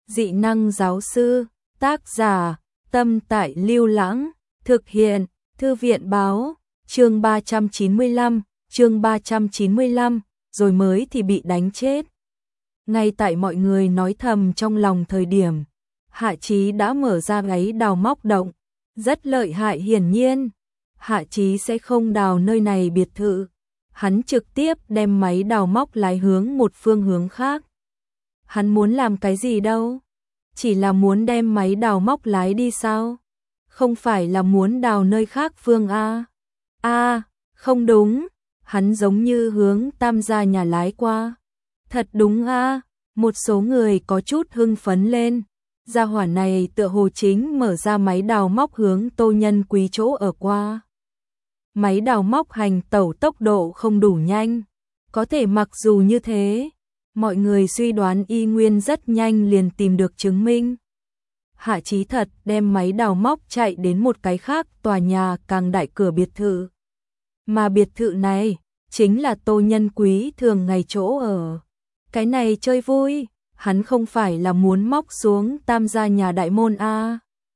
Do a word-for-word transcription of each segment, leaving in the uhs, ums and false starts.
Dị năng giáo sư, tác giả, Tâm Tại Lưu Lãng, thực hiện, Thư viện báo, chương ba trăm chín mươi lăm, chương ba trăm chín mươi lăm, rồi mới thì bị đánh chết. Ngay tại mọi người nói thầm trong lòng thời điểm, Hạ Chí đã mở ra gáy đào móc động, rất lợi hại hiển nhiên. Hạ Chí sẽ không đào nơi này biệt thự, hắn trực tiếp đem máy đào móc lái hướng một phương hướng khác. Hắn muốn làm cái gì đâu? Chỉ là muốn đem máy đào móc lái đi sao? Không phải là muốn đào nơi khác phương A. A, không đúng, hắn giống như hướng Tam gia nhà lái qua. Thật đúng A, một số người có chút hưng phấn lên. Gia hỏa này tựa hồ chính mở ra máy đào móc hướng Tô Nhân Quý chỗ ở qua. Máy đào móc hành tẩu tốc độ không đủ nhanh, có thể mặc dù như thế, mọi người suy đoán y nguyên rất nhanh liền tìm được chứng minh. Hạ Chí thật đem máy đào móc chạy đến một cái khác tòa nhà càng đại cửa biệt thự. Mà biệt thự này chính là Tô Nhân Quý thường ngày chỗ ở. Cái này chơi vui, hắn không phải là muốn móc xuống Tam gia nhà đại môn a.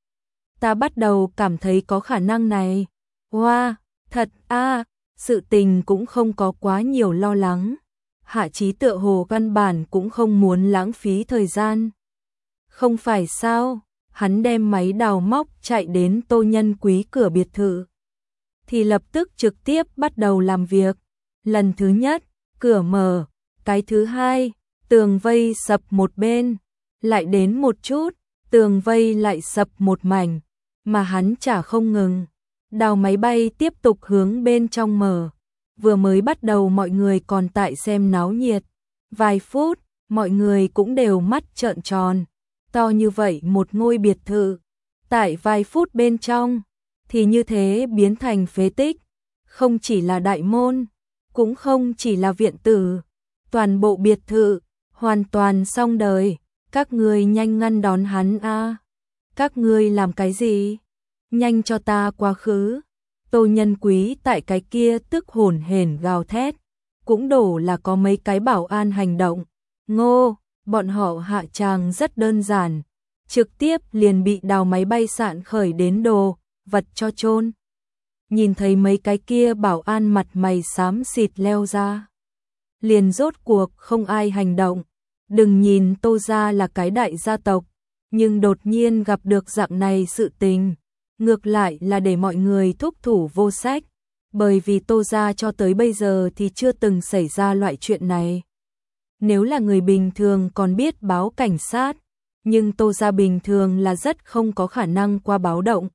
Ta bắt đầu cảm thấy có khả năng này. Wow, thật a, sự tình cũng không có quá nhiều lo lắng. Hạ Chí tựa hồ căn bản cũng không muốn lãng phí thời gian. Không phải sao, hắn đem máy đào móc chạy đến Tô Nhân Quý cửa biệt thự, thì lập tức trực tiếp bắt đầu làm việc. Lần thứ nhất, cửa mở, cái thứ hai, tường vây sập một bên, lại đến một chút, tường vây lại sập một mảnh, mà hắn chả không ngừng. Đào máy bay tiếp tục hướng bên trong mở. Vừa mới bắt đầu mọi người còn tại xem náo nhiệt. Vài phút, mọi người cũng đều mắt trợn tròn. To như vậy một ngôi biệt thự, tại vài phút bên trong, thì như thế biến thành phế tích. Không chỉ là đại môn, cũng không chỉ là viện tử. Toàn bộ biệt thự, hoàn toàn xong đời. Các ngươi nhanh ngăn đón hắn a. Các ngươi làm cái gì? Nhanh cho ta quá khứ. Tô Nhân Quý tại cái kia tức hồn hển gào thét, cũng đổ là có mấy cái bảo an hành động. Ngô, bọn họ hạ tràng rất đơn giản, trực tiếp liền bị đào máy bay sạn khởi đến đồ, vật cho chôn. Nhìn thấy mấy cái kia bảo an mặt mày xám xịt leo ra, liền rốt cuộc không ai hành động. Đừng nhìn Tô gia là cái đại gia tộc, nhưng đột nhiên gặp được dạng này sự tình, ngược lại là để mọi người thúc thủ vô sách, bởi vì Tô gia cho tới bây giờ thì chưa từng xảy ra loại chuyện này. Nếu là người bình thường còn biết báo cảnh sát, nhưng Tô gia bình thường là rất không có khả năng qua báo động.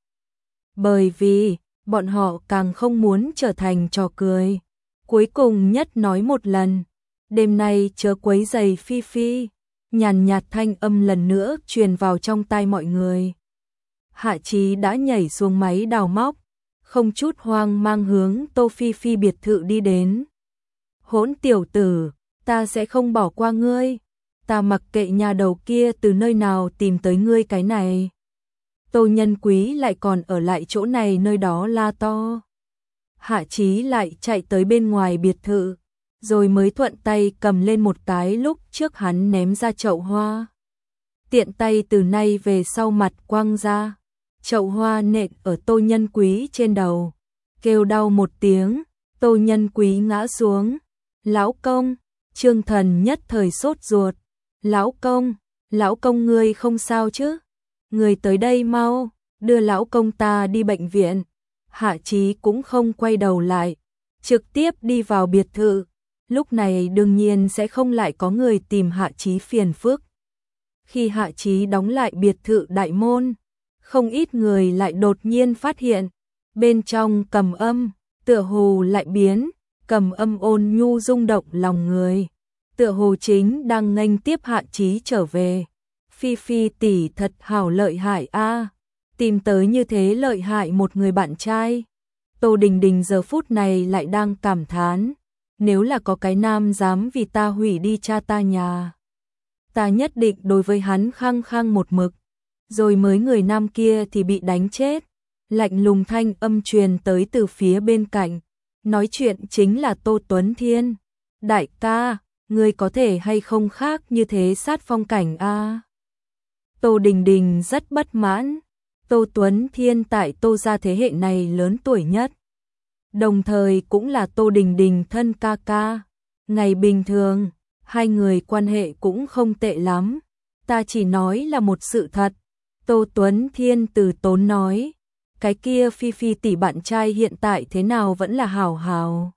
Bởi vì, bọn họ càng không muốn trở thành trò cười. Cuối cùng nhất nói một lần, đêm nay chớ quấy rầy Phi Phi, nhàn nhạt thanh âm lần nữa truyền vào trong tai mọi người. Hạ Chí đã nhảy xuống máy đào móc, không chút hoang mang hướng Tô Phi Phi biệt thự đi đến. Hỗn tiểu tử, ta sẽ không bỏ qua ngươi, ta mặc kệ nhà đầu kia từ nơi nào tìm tới ngươi cái này. Tô Nhân Quý lại còn ở lại chỗ này nơi đó la to. Hạ Chí lại chạy tới bên ngoài biệt thự, rồi mới thuận tay cầm lên một cái lúc trước hắn ném ra chậu hoa. Tiện tay từ nay về sau mặt quăng ra. Chậu hoa nện ở Tô Nhân Quý trên đầu, kêu đau một tiếng, Tô Nhân Quý ngã xuống. Lão công, Trương Thần nhất thời sốt ruột. Lão công, lão công ngươi không sao chứ? Người tới đây mau, đưa lão công ta đi bệnh viện. Hạ Chí cũng không quay đầu lại, trực tiếp đi vào biệt thự. Lúc này đương nhiên sẽ không lại có người tìm Hạ Chí phiền phức. Khi Hạ Chí đóng lại biệt thự đại môn, không ít người lại đột nhiên phát hiện, bên trong cầm âm, tựa hồ lại biến, cầm âm ôn nhu rung động lòng người, tựa hồ chính đang nghênh tiếp Hạ Chí trở về. Phi Phi tỷ thật hảo lợi hại a, tìm tới như thế lợi hại một người bạn trai. Tô Đình Đình giờ phút này lại đang cảm thán, nếu là có cái nam dám vì ta hủy đi cha ta nhà, ta nhất định đối với hắn khăng khăng một mực. Rồi mới người nam kia thì bị đánh chết. Lạnh lùng thanh âm truyền tới từ phía bên cạnh. Nói chuyện chính là Tô Tuấn Thiên. Đại ca, ngươi có thể hay không khác như thế sát phong cảnh a? Tô Đình Đình rất bất mãn. Tô Tuấn Thiên tại Tô gia thế hệ này lớn tuổi nhất, đồng thời cũng là Tô Đình Đình thân ca ca. Ngày bình thường, hai người quan hệ cũng không tệ lắm. Ta chỉ nói là một sự thật. Tô Tuấn Thiên từ tốn nói. Cái kia Phi Phi tỷ bạn trai hiện tại thế nào vẫn là hảo hảo.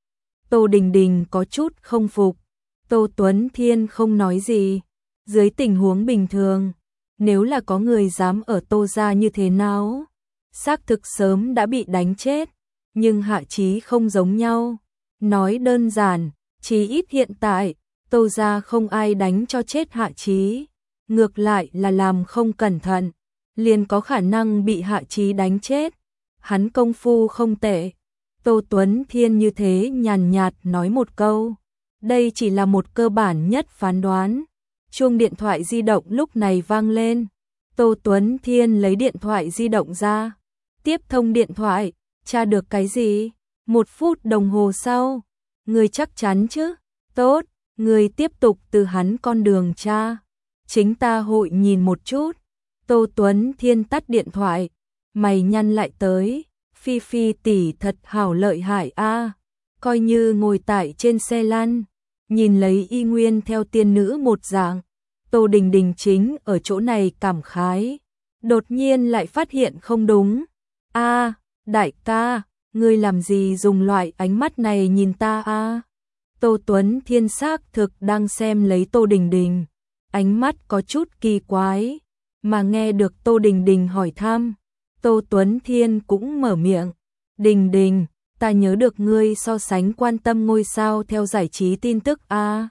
Tô Đình Đình có chút không phục. Tô Tuấn Thiên không nói gì. Dưới tình huống bình thường, nếu là có người dám ở Tô gia như thế nào, xác thực sớm đã bị đánh chết. Nhưng Hạ Chí không giống nhau. Nói đơn giản, chí ít hiện tại, Tô gia không ai đánh cho chết Hạ Chí. Ngược lại là làm không cẩn thận, liền có khả năng bị Hạ Chí đánh chết. Hắn công phu không tệ. Tô Tuấn Thiên như thế nhàn nhạt nói một câu. Đây chỉ là một cơ bản nhất phán đoán. Chuông điện thoại di động lúc này vang lên. Tô Tuấn Thiên lấy điện thoại di động ra. Tiếp thông điện thoại. Tra được cái gì? Một phút đồng hồ sau. Người chắc chắn chứ? Tốt. Người tiếp tục từ hắn con đường tra. Chính ta hội nhìn một chút. Tô Tuấn Thiên tắt điện thoại. Mày nhăn lại tới. Phi Phi tỷ thật hảo lợi hại a. Coi như ngồi tại trên xe lăn, nhìn lấy y nguyên theo tiên nữ một dạng. Tô Đình Đình chính ở chỗ này cảm khái. Đột nhiên lại phát hiện không đúng. A, đại ca, ngươi làm gì dùng loại ánh mắt này nhìn ta a? Tô Tuấn Thiên xác thực đang xem lấy Tô Đình Đình. Ánh mắt có chút kỳ quái. Mà nghe được Tô Đình Đình hỏi thăm, Tô Tuấn Thiên cũng mở miệng. Đình Đình, ta nhớ được ngươi so sánh quan tâm ngôi sao theo giải trí tin tức a.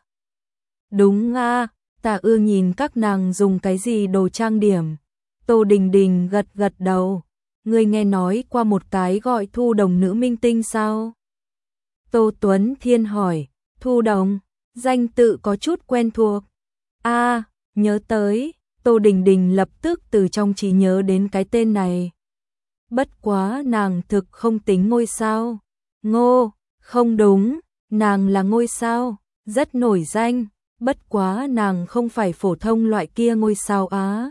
Đúng a, ta ưa nhìn các nàng dùng cái gì đồ trang điểm. Tô Đình Đình gật gật đầu. Ngươi nghe nói qua một cái gọi Thu Đồng nữ minh tinh sao? Tô Tuấn Thiên hỏi. Thu Đồng, danh tự có chút quen thuộc. A, nhớ tới. Tô Đình Đình lập tức từ trong trí nhớ đến cái tên này. Bất quá nàng thực không tính ngôi sao. Ngô, không đúng, nàng là ngôi sao, rất nổi danh. Bất quá nàng không phải phổ thông loại kia ngôi sao á.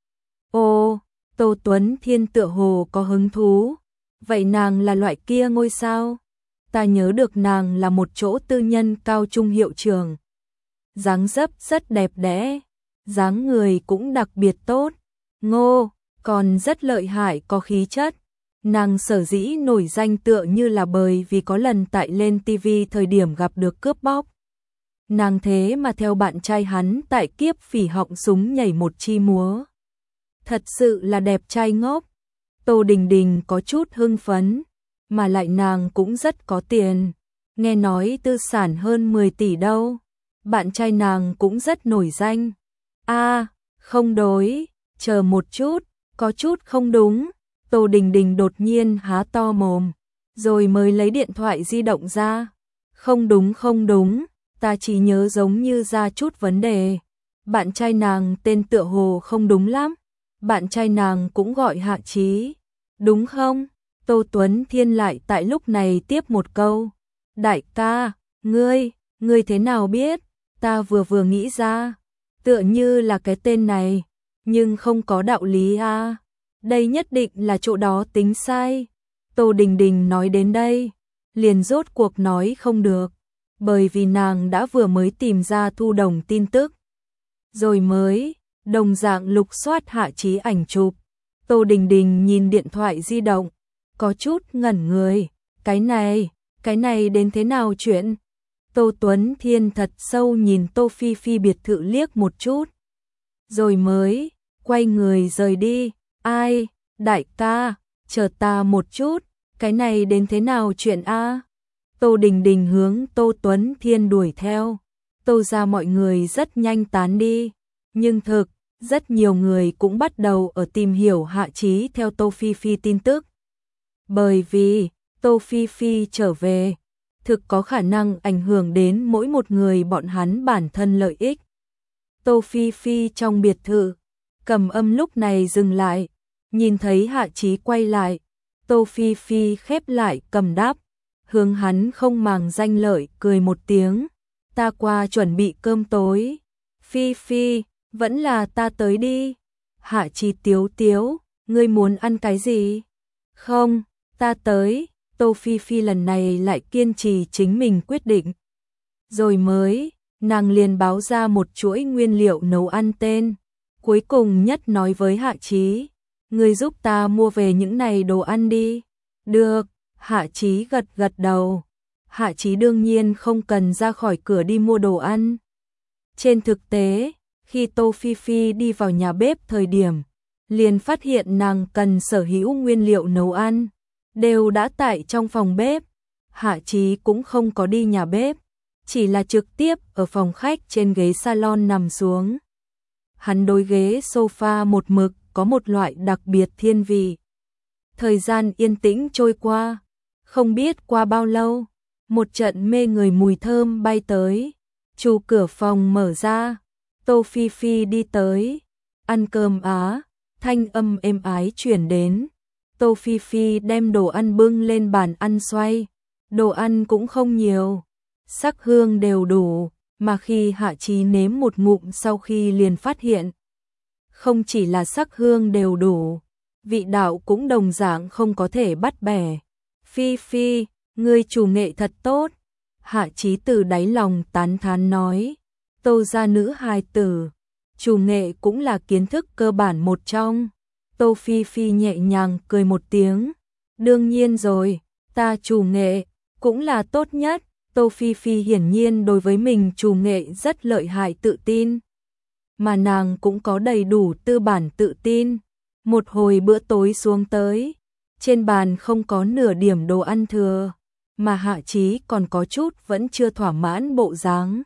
Ồ, Tô Tuấn Thiên tựa hồ có hứng thú. Vậy nàng là loại kia ngôi sao? Ta nhớ được nàng là một chỗ tư nhân cao trung hiệu trưởng. Dáng dấp rất đẹp đẽ, dáng người cũng đặc biệt tốt. Ngô, còn rất lợi hại có khí chất. Nàng sở dĩ nổi danh tựa như là bởi vì có lần tại lên ti vi thời điểm gặp được cướp bóc. Nàng thế mà theo bạn trai hắn tại Kiếp Phỉ họng súng nhảy một chi múa. Thật sự là đẹp trai ngốc. Tô Đình Đình có chút hưng phấn, mà lại nàng cũng rất có tiền. Nghe nói tư sản hơn mười tỷ đâu. Bạn trai nàng cũng rất nổi danh. A, không đối, chờ một chút, có chút không đúng. Tô Đình Đình đột nhiên há to mồm, rồi mới lấy điện thoại di động ra. Không đúng không đúng, ta chỉ nhớ giống như ra chút vấn đề. Bạn trai nàng tên tựa hồ không đúng lắm. Bạn trai nàng cũng gọi Hạ Chí, đúng không? Tô Tuấn Thiên lại tại lúc này tiếp một câu. Đại ca, ngươi, ngươi thế nào biết? Ta vừa vừa nghĩ ra, tựa như là cái tên này, nhưng không có đạo lý a. Đây nhất định là chỗ đó tính sai. Tô Đình Đình nói đến đây, liền rốt cuộc nói không được, bởi vì nàng đã vừa mới tìm ra Thu Đồng tin tức. Rồi mới, đồng dạng lục soát Hạ Chí ảnh chụp. Tô Đình Đình nhìn điện thoại di động, có chút ngẩn người. Cái này, cái này đến thế nào chuyện? Tô Tuấn Thiên thật sâu nhìn Tô Phi Phi biệt thự liếc một chút. Rồi mới, quay người rời đi. Ai, đại ca, chờ ta một chút, cái này đến thế nào chuyện a? Tô Đình Đình hướng Tô Tuấn Thiên đuổi theo. Tô ra mọi người rất nhanh tán đi. Nhưng thực, rất nhiều người cũng bắt đầu ở tìm hiểu Hạ Chí theo Tô Phi Phi tin tức. Bởi vì, Tô Phi Phi trở về, thực có khả năng ảnh hưởng đến mỗi một người bọn hắn bản thân lợi ích. Tô Phi Phi trong biệt thự, Cầm Âm lúc này dừng lại, nhìn thấy Hạ Chí quay lại, Tô Phi Phi khép lại cầm đáp, hướng hắn không màng danh lợi cười một tiếng. Ta qua chuẩn bị cơm tối. Phi Phi, vẫn là ta tới đi. Hạ Chí tiếu tiếu, ngươi muốn ăn cái gì? Không, ta tới. Tô Phi Phi lần này lại kiên trì chính mình quyết định. Rồi mới, nàng liền báo ra một chuỗi nguyên liệu nấu ăn tên. Cuối cùng nhất nói với Hạ Chí, ngươi giúp ta mua về những này đồ ăn đi. Được, Hạ Chí gật gật đầu. Hạ Chí đương nhiên không cần ra khỏi cửa đi mua đồ ăn. Trên thực tế, khi Tô Phi Phi đi vào nhà bếp thời điểm, liền phát hiện nàng cần sở hữu nguyên liệu nấu ăn, đều đã tại trong phòng bếp. Hạ Chí cũng không có đi nhà bếp, chỉ là trực tiếp ở phòng khách trên ghế salon nằm xuống. Hắn đối ghế sofa một mực có một loại đặc biệt thiên vị. Thời gian yên tĩnh trôi qua, không biết qua bao lâu, một trận mê người mùi thơm bay tới. Chu cửa phòng mở ra, Tô Phi Phi đi tới. Ăn cơm á, thanh âm êm ái chuyển đến. Tô Phi Phi đem đồ ăn bưng lên bàn ăn xoay. Đồ ăn cũng không nhiều, sắc hương đều đủ, mà khi Hạ Chí nếm một ngụm sau khi liền phát hiện. Không chỉ là sắc hương đều đủ, vị đạo cũng đồng dạng không có thể bắt bẻ. Phi Phi, ngươi chủ nghệ thật tốt. Hạ Chí từ đáy lòng tán thán nói. Tô gia nữ hài tử, chủ nghệ cũng là kiến thức cơ bản một trong. Tô Phi Phi nhẹ nhàng cười một tiếng. Đương nhiên rồi, ta chủ nghệ cũng là tốt nhất. Tô Phi Phi hiển nhiên đối với mình chủ nghệ rất lợi hại tự tin. Mà nàng cũng có đầy đủ tư bản tự tin. Một hồi bữa tối xuống tới, trên bàn không có nửa điểm đồ ăn thừa, mà Hạ Chí còn có chút vẫn chưa thỏa mãn bộ dáng.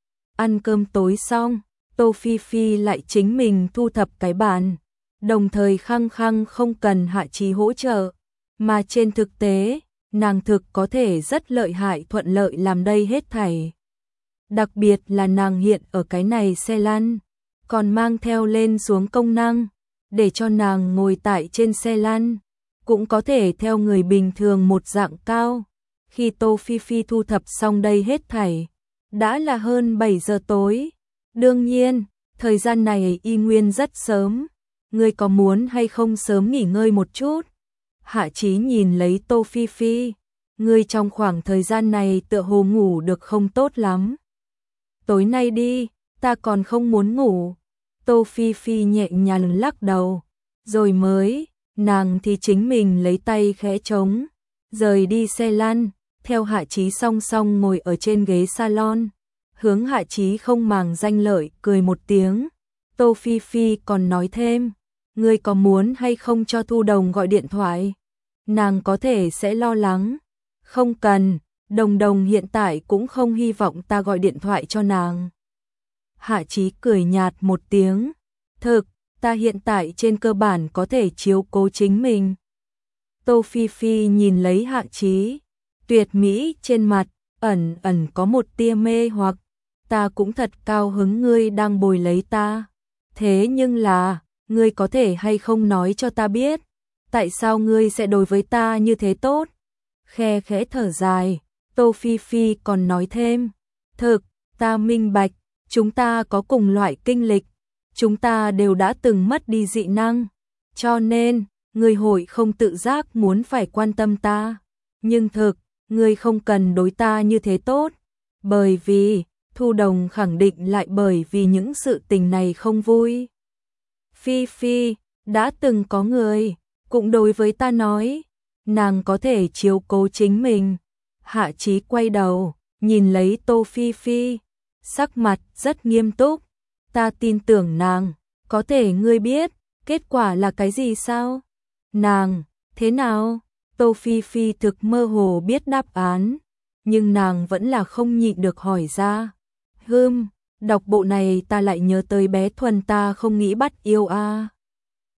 Ăn cơm tối xong, Tô Phi Phi lại chính mình thu thập cái bàn, đồng thời khăng khăng không cần Hạ Chí hỗ trợ, mà trên thực tế, nàng thực có thể rất lợi hại thuận lợi làm đây hết thảy. Đặc biệt là nàng hiện ở cái này xe lăn, còn mang theo lên xuống công năng, để cho nàng ngồi tại trên xe lăn, cũng có thể theo người bình thường một dạng cao. Khi Tô Phi Phi thu thập xong đây hết thảy, đã là hơn bảy giờ tối. Đương nhiên, thời gian này y nguyên rất sớm, ngươi có muốn hay không sớm nghỉ ngơi một chút? Hạ Chí nhìn lấy Tô Phi Phi, ngươi trong khoảng thời gian này tựa hồ ngủ được không tốt lắm. Tối nay đi, ta còn không muốn ngủ. Tô Phi Phi nhẹ nhàng lắc đầu, rồi mới, nàng thì chính mình lấy tay khẽ trống, rời đi xe lăn, theo Hạ Chí song song ngồi ở trên ghế salon, hướng Hạ Chí không màng danh lợi cười một tiếng. Tô Phi Phi còn nói thêm, ngươi có muốn hay không cho Thu Đồng gọi điện thoại? Nàng có thể sẽ lo lắng. Không cần, Đồng Đồng hiện tại cũng không hy vọng ta gọi điện thoại cho nàng. Hạ Chí cười nhạt một tiếng, thực, ta hiện tại trên cơ bản có thể chiếu cố chính mình. Tô Phi Phi nhìn lấy Hạ Chí, tuyệt mỹ trên mặt, ẩn ẩn có một tia mê hoặc. Ta cũng thật cao hứng ngươi đang bồi lấy ta. Thế nhưng là, ngươi có thể hay không nói cho ta biết, tại sao ngươi sẽ đối với ta như thế tốt? Khe khẽ thở dài, Tô Phi Phi còn nói thêm, thực, ta minh bạch, chúng ta có cùng loại kinh lịch, chúng ta đều đã từng mất đi dị năng, cho nên, ngươi hội không tự giác muốn phải quan tâm ta. Nhưng thực, ngươi không cần đối ta như thế tốt, bởi vì, Thu Đồng khẳng định lại bởi vì những sự tình này không vui. Phi Phi, đã từng có người, cũng đối với ta nói, nàng có thể chiếu cố chính mình. Hạ Chí quay đầu, nhìn lấy Tô Phi Phi, sắc mặt rất nghiêm túc. Ta tin tưởng nàng, có thể ngươi biết, kết quả là cái gì sao? Nàng, thế nào? Tô Phi Phi thực mơ hồ biết đáp án, nhưng nàng vẫn là không nhịn được hỏi ra. Hừm, đọc bộ này ta lại nhớ tới bé Thuần ta không nghĩ bắt yêu a.